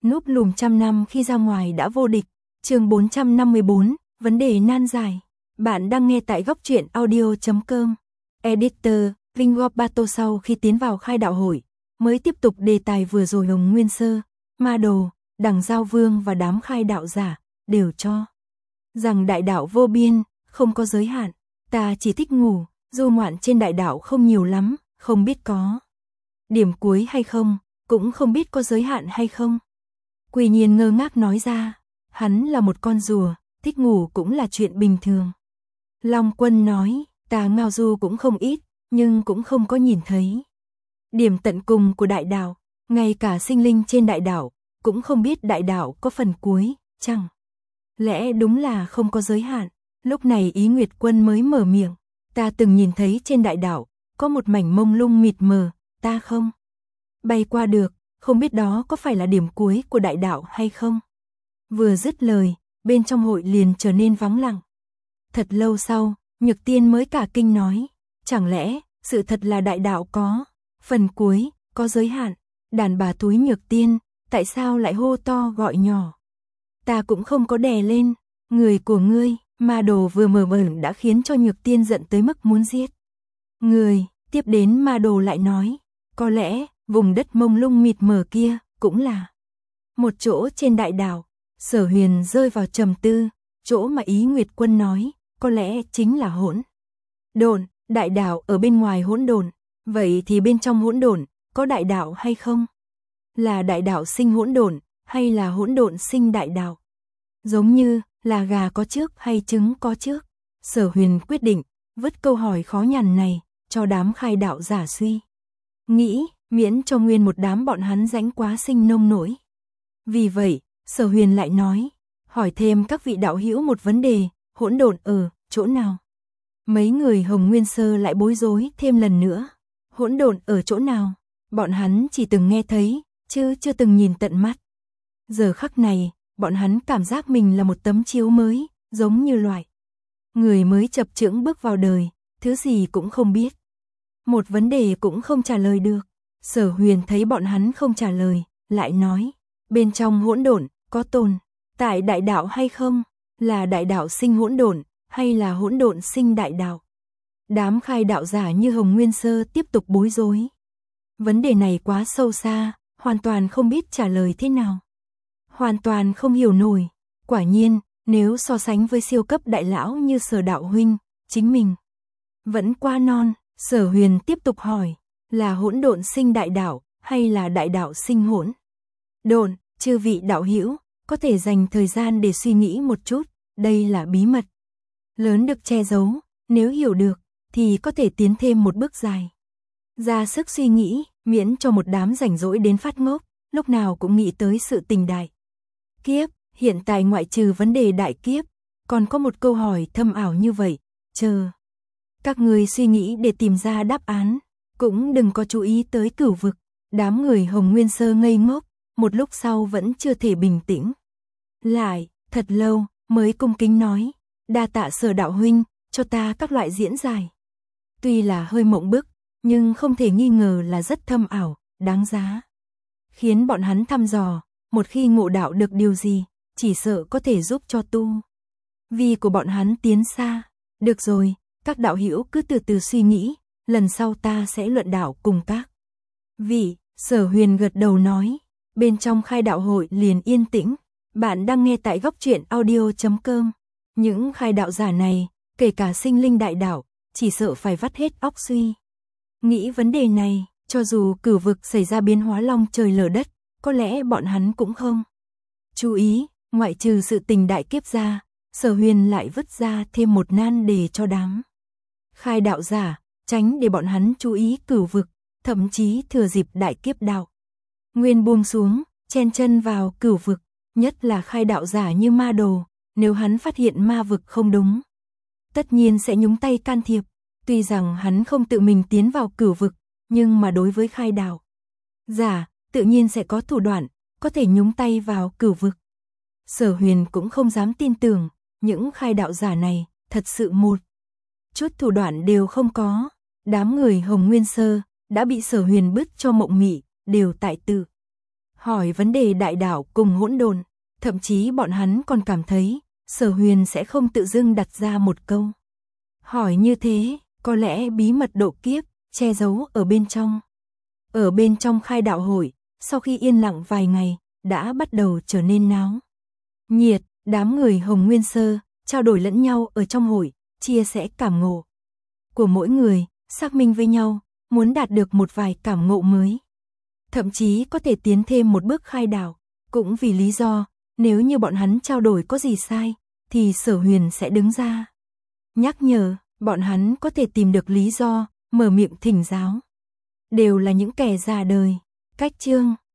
núp lùm trăm năm khi ra ngoài đã vô địch. Chương 454, vấn đề nan giải. Bạn đang nghe tại góc truyện audio.com. Editor, Vinh Bato sau khi tiến vào khai đạo hội, mới tiếp tục đề tài vừa rồi. Hồng Nguyên Sơ, Ma Đồ, Đằng Giao Vương và đám khai đạo giả đều cho rằng đại đạo vô biên, không có giới hạn. Ta chỉ thích ngủ, du ngoạn trên đại đạo không nhiều lắm, không biết có điểm cuối hay không, cũng không biết có giới hạn hay không. Quỳ Nhiên ngơ ngác nói ra, hắn là một con rùa, thích ngủ cũng là chuyện bình thường. Long Quân nói, ta ngao du cũng không ít, nhưng cũng không có nhìn thấy điểm tận cùng của đại đạo, ngay cả sinh linh trên đại đạo cũng không biết đại đạo có phần cuối, chẳng lẽ đúng là không có giới hạn. Lúc này Ý Nguyệt Quân mới mở miệng, ta từng nhìn thấy trên đại đạo có một mảnh mông lung mịt mờ, ta không bay qua được, không biết đó có phải là điểm cuối của đại đạo hay không. Vừa dứt lời, bên trong hội liền trở nên vắng lặng. Thật lâu sau, Nhược Tiên mới cả kinh nói, chẳng lẽ sự thật là đại đạo có phần cuối, có giới hạn. Đàn bà túi Nhược Tiên, tại sao lại hô to gọi nhỏ? Ta cũng không có đè lên, người của ngươi. Ma Đồ vừa mở miệng đã khiến cho Nhược Tiên giận tới mức muốn giết người. Tiếp đến Ma Đồ lại nói, có lẽ vùng đất mông lung mịt mờ kia cũng là một chỗ trên đại đạo. Sở Huyền rơi vào trầm tư, chỗ mà Ý Nguyệt Quân nói, có lẽ chính là hỗn độn. Đại đạo ở bên ngoài hỗn độn, vậy thì bên trong hỗn độn có đại đạo hay không? Là đại đạo sinh hỗn độn, hay là hỗn độn sinh đại đạo? Giống như là gà có trước hay trứng có trước? Sở Huyền quyết định vứt câu hỏi khó nhằn này cho đám khai đạo giả suy nghĩ, miễn cho nguyên một đám bọn hắn rãnh quá sinh nông nổi. Vì vậy, Sở Huyền lại nói, hỏi thêm các vị đạo hữu một vấn đề, hỗn độn ở chỗ nào? Mấy người Hồng Nguyên Sơ lại bối rối thêm lần nữa. Hỗn độn ở chỗ nào? Bọn hắn chỉ từng nghe thấy, chứ chưa từng nhìn tận mắt. Giờ khắc này, bọn hắn cảm giác mình là một tấm chiếu mới, giống như loại người mới chập chững bước vào đời, thứ gì cũng không biết. Một vấn đề cũng không trả lời được. Sở Huyền thấy bọn hắn không trả lời, lại nói, bên trong hỗn độn có tồn tại đại đạo hay không? Là đại đạo sinh hỗn độn, hay là hỗn độn sinh đại đạo? Đám khai đạo giả như Hồng Nguyên Sơ tiếp tục bối rối. Vấn đề này quá sâu xa, hoàn toàn không biết trả lời thế nào. Hoàn toàn không hiểu nổi. Quả nhiên, nếu so sánh với siêu cấp đại lão như Sở đạo huynh, chính mình vẫn quá non. Sở Huyền tiếp tục hỏi, là hỗn độn sinh đại đạo, hay là đại đạo sinh hỗn độn? Chư vị đạo hữu có thể dành thời gian để suy nghĩ một chút, đây là bí mật lớn được che giấu, nếu hiểu được thì có thể tiến thêm một bước dài. Ra sức suy nghĩ, miễn cho một đám rảnh rỗi đến phát ngốc, lúc nào cũng nghĩ tới sự tình đại kiếp. Hiện tại ngoại trừ vấn đề đại kiếp, còn có một câu hỏi thâm ảo như vậy, chờ các người suy nghĩ để tìm ra đáp án, cũng đừng có chú ý tới cửu vực. Đám người Hồng Nguyên Sơ ngây ngốc, một lúc sau vẫn chưa thể bình tĩnh lại, thật lâu mới cung kính nói, đa tạ Sở đạo huynh cho ta các loại diễn giải. Tuy là hơi mộng bức, nhưng không thể nghi ngờ là rất thâm ảo, đáng giá khiến bọn hắn thăm dò. Một khi ngộ đạo được điều gì, chỉ sợ có thể giúp cho tu vi của bọn hắn tiến xa. Được rồi, các đạo hữu cứ từ từ suy nghĩ, lần sau ta sẽ luận đạo cùng các vị. Sở Huyền gật đầu nói. Bên trong khai đạo hội liền yên tĩnh. Bạn đang nghe tại góc truyện audio.com. Những khai đạo giả này, kể cả sinh linh đại đạo, chỉ sợ phải vắt hết óc suy nghĩ vấn đề này. Cho dù cửu vực xảy ra biến hóa long trời lở đất, có lẽ bọn hắn cũng không chú ý. Ngoại trừ sự tình đại kiếp ra, Sở Huyền lại vứt ra thêm một nan đề cho đám khai đạo giả, tránh để bọn hắn chú ý cửu vực, thậm chí thừa dịp đại kiếp đạo nguyên buông xuống, chen chân vào cửu vực. Nhất là khai đạo giả như Ma Đồ, nếu hắn phát hiện ma vực không đúng, tất nhiên sẽ nhúng tay can thiệp. Tuy rằng hắn không tự mình tiến vào cửu vực, nhưng mà đối với khai đạo giả, tự nhiên sẽ có thủ đoạn, có thể nhúng tay vào cửu vực. Sở Huyền cũng không dám tin tưởng, những khai đạo giả này, thật sự một chút thủ đoạn đều không có. Đám người Hồng Nguyên Sơ đã bị Sở Huyền bứt cho mộng mị, đều tại tự hỏi vấn đề đại đạo cùng hỗn độn, thậm chí bọn hắn còn cảm thấy Sở Huyền sẽ không tự dưng đặt ra một câu hỏi như thế, có lẽ bí mật độ kiếp che giấu ở bên trong. Ở bên trong khai đạo hội, sau khi yên lặng vài ngày, đã bắt đầu trở nên náo nhiệt, đám người Hồng Nguyên Sơ trao đổi lẫn nhau ở trong hội, chia sẻ cảm ngộ của mỗi người, xác minh với nhau, muốn đạt được một vài cảm ngộ mới. Thậm chí có thể tiến thêm một bước khai đạo, cũng vì lý do, nếu như bọn hắn trao đổi có gì sai, thì Sở Huyền sẽ đứng ra nhắc nhở, bọn hắn có thể tìm được lý do, mở miệng thỉnh giáo. Đều là những kẻ già đời. Cách chương